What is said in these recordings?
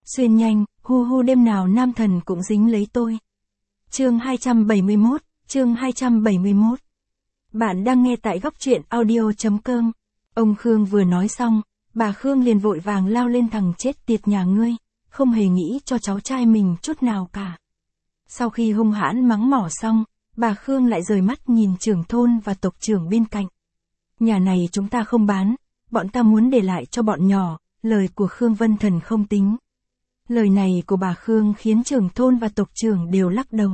Xuyên nhanh, hu hu đêm nào nam thần cũng dính lấy tôi. Chương 271, chương 271. Bạn đang nghe tại góc truyện audio.com. Ông Khương vừa nói xong, bà Khương liền vội vàng lao lên thằng chết tiệt nhà ngươi, không hề nghĩ cho cháu trai mình chút nào cả. Sau khi hung hãn mắng mỏ xong, bà Khương lại rời mắt nhìn trưởng thôn và tộc trưởng bên cạnh. Nhà này chúng ta không bán, bọn ta muốn để lại cho bọn nhỏ, lời của Khương Vân Thần không tính. Lời này của bà Khương khiến trưởng thôn và tộc trưởng đều lắc đầu.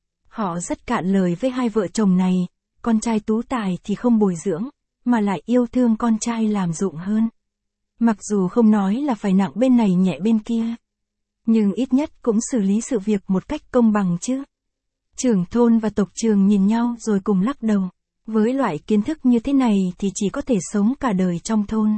Họ rất cạn lời với hai vợ chồng này, con trai tú tài thì không bồi dưỡng, mà lại yêu thương con trai làm dụng hơn. Mặc dù không nói là phải nặng bên này nhẹ bên kia, nhưng ít nhất cũng xử lý sự việc một cách công bằng chứ. Trưởng thôn và tộc trưởng nhìn nhau rồi cùng lắc đầu. Với loại kiến thức như thế này thì chỉ có thể sống cả đời trong thôn.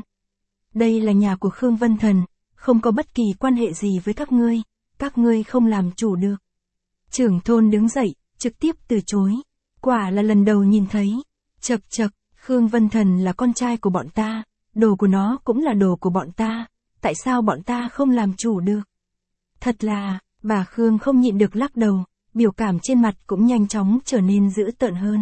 Đây là nhà của Khương Vân Thần, không có bất kỳ quan hệ gì với các ngươi không làm chủ được. Trưởng thôn đứng dậy, trực tiếp từ chối. Quả là lần đầu nhìn thấy. Chậc chậc, Khương Vân Thần là con trai của bọn ta, đồ của nó cũng là đồ của bọn ta, tại sao bọn ta không làm chủ được? Thật là, bà Khương không nhịn được lắc đầu, biểu cảm trên mặt cũng nhanh chóng trở nên dữ tợn hơn.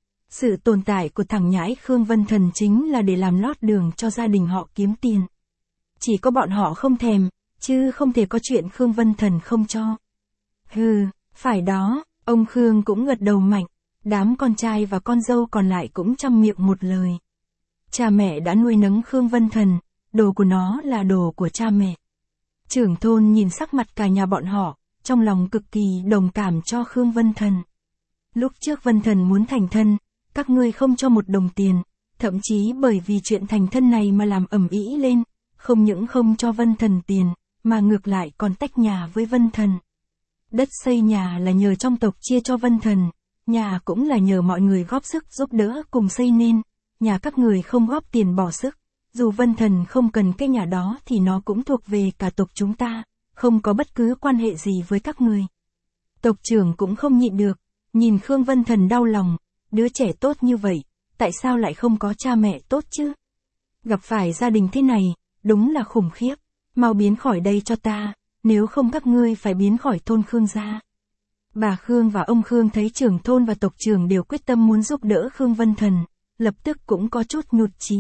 Sự tồn tại của thằng nhãi Khương Vân Thần chính là để làm lót đường cho gia đình họ kiếm tiền. Chỉ có bọn họ không thèm, chứ không thể có chuyện Khương Vân Thần không cho. Hừ, phải đó, ông Khương cũng gật đầu mạnh, đám con trai và con dâu còn lại cũng chăm miệng một lời. Cha mẹ đã nuôi nấng Khương Vân Thần, đồ của nó là đồ của cha mẹ. Trưởng thôn nhìn sắc mặt cả nhà bọn họ, trong lòng cực kỳ đồng cảm cho Khương Vân Thần. Lúc trước Vân Thần muốn thành thân, các ngươi không cho một đồng tiền, thậm chí bởi vì chuyện thành thân này mà làm ầm ĩ lên, không những không cho Vân Thần tiền, mà ngược lại còn tách nhà với Vân Thần. Đất xây nhà là nhờ trong tộc chia cho Vân Thần, nhà cũng là nhờ mọi người góp sức giúp đỡ cùng xây nên, nhà các người không góp tiền bỏ sức, dù Vân Thần không cần cái nhà đó thì nó cũng thuộc về cả tộc chúng ta, không có bất cứ quan hệ gì với các người. Tộc trưởng cũng không nhịn được, nhìn Khương Vân Thần đau lòng, đứa trẻ tốt như vậy, tại sao lại không có cha mẹ tốt chứ? Gặp phải gia đình thế này, đúng là khủng khiếp, mau biến khỏi đây cho ta, nếu không các ngươi phải biến khỏi thôn Khương gia. Bà Khương và ông Khương thấy trưởng thôn và tộc trưởng đều quyết tâm muốn giúp đỡ Khương Vân Thần, lập tức cũng có chút nhụt chí.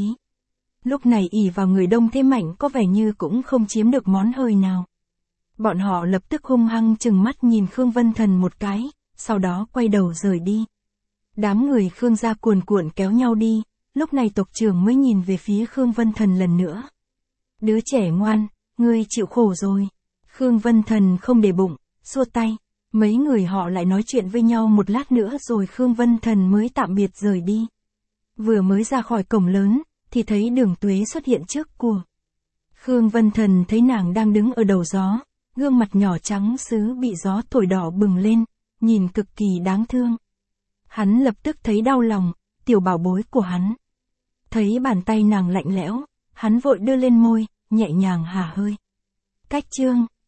Lúc này ỷ vào người đông thế mạnh có vẻ như cũng không chiếm được món hời nào. Bọn họ lập tức hung hăng trừng mắt nhìn Khương Vân Thần một cái, sau đó quay đầu rời đi. Đám người Khương gia cuồn cuộn kéo nhau đi, lúc này tộc trưởng mới nhìn về phía Khương Vân Thần lần nữa. Đứa trẻ ngoan, ngươi chịu khổ rồi. Khương Vân Thần không để bụng, xua tay. Mấy người họ lại nói chuyện với nhau một lát nữa rồi Khương Vân Thần mới tạm biệt rời đi. Vừa mới ra khỏi cổng lớn, thì thấy Đường Tuế xuất hiện trước của. Khương Vân Thần thấy nàng đang đứng ở đầu gió, gương mặt nhỏ trắng sứ bị gió thổi đỏ bừng lên, nhìn cực kỳ đáng thương. Hắn lập tức thấy đau lòng, tiểu bảo bối của hắn. Thấy bàn tay nàng lạnh lẽo, hắn vội đưa lên môi, nhẹ nhàng hả hơi. Cách chương